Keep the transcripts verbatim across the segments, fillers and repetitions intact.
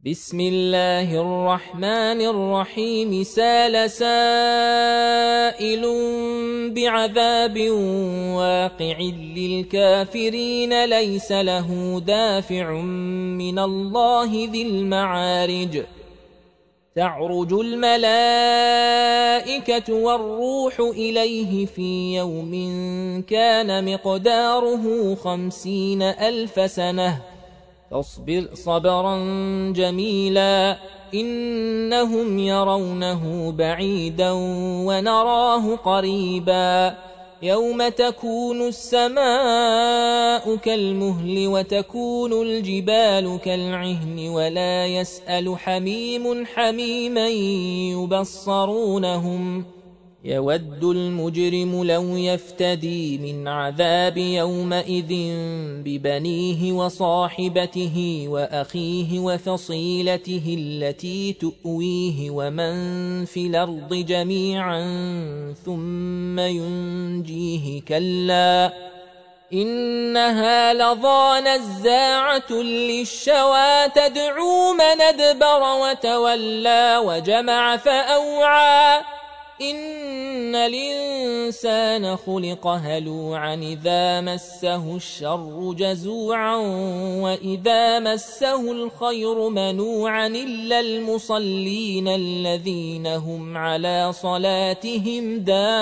بسم الله الرحمن الرحيم سال سائل بعذاب واقع للكافرين ليس له دافع من الله ذي المعارج تعرج الملائكة والروح إليه في يوم كان مقداره خمسين ألف سنة فاصبر صبرا جميلا إنهم يرونه بعيدا ونراه قريبا يوم تكون السماء كالمهل وتكون الجبال كالعهن ولا يسأل حميم حميما يبصرونهم يود المجرم لو يفتدي من عذاب يومئذ ببنيه وصاحبته وأخيه وفصيلته التي تؤويه ومن في الأرض جميعا ثم ينجيه كلا إنها لظى نزاعة للشوى تدعو من أدبر وتولى وجمع فأوعى إن الإنسان خلق هلوعا إذا مسه الشر جزوعا وإذا مسه الخير منوعا إلا المصلين الذين هم على صلاتهم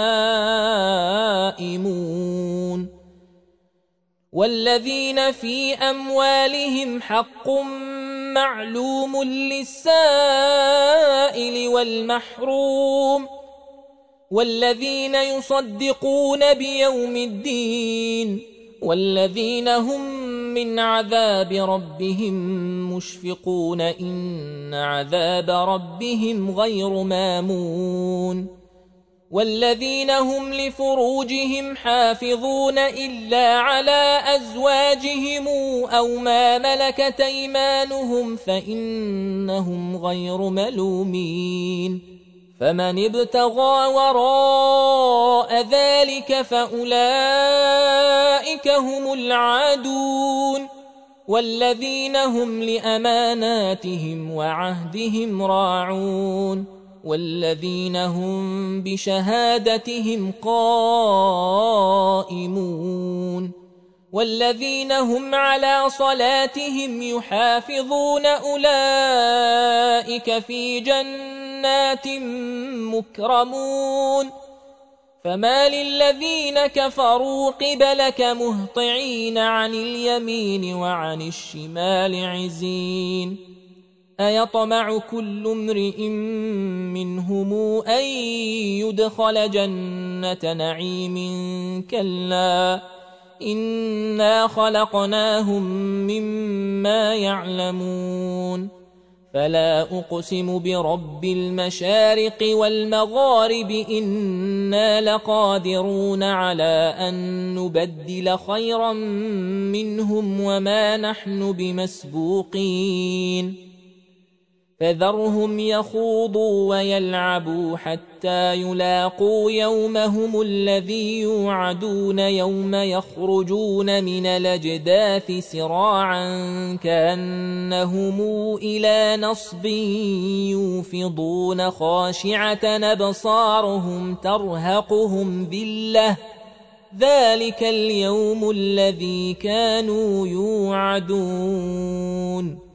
دائمون والذين في أموالهم حق معلوم للسائل والمحروم والذين يصدقون بيوم الدين والذين هم من عذاب ربهم مشفقون إن عذاب ربهم غير مامون والذين هم لفروجهم حافظون إلا على أزواجهم أو ما ملكت أيمانهم فإنهم غير ملومين فمن ابتغى وراء ذلك فأولئك هم العادون والذين هم لأماناتهم وعهدهم راعون والذين هم بشهادتهم قائمون والذين هم على صلاتهم يحافظون أولئك في جنات مكرمون فما للذين كفروا قبلك مهطعين عن اليمين وعن الشمال عزين أيطمع كل امرئ منهم أن يدخل جنة نعيم كلا إنا خلقناهم مما يعلمون فلا أقسم برب المشارق والمغارب إنا لقادرون على أن نبدل خيرا منهم وما نحن بمسبوقين فذرهم يخوضوا ويلعبوا حتى يلاقوا يومهم الذي يوعدون يوم يخرجون من الأجداث سراعا كأنهم إلى نصب يوفضون خاشعة أبصارهم ترهقهم ذلة ذلك اليوم الذي كانوا يوعدون.